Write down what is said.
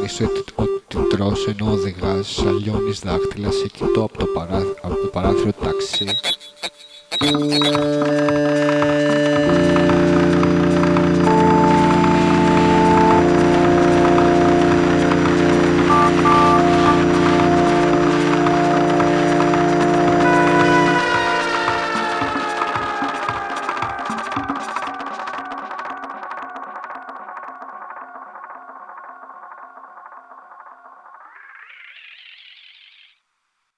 εξηγήσω ότι τρως ενώ οδηγάς, αλλιώνεις δάχτυλα, σε κοιτώ από το παράθυρο του ταξί.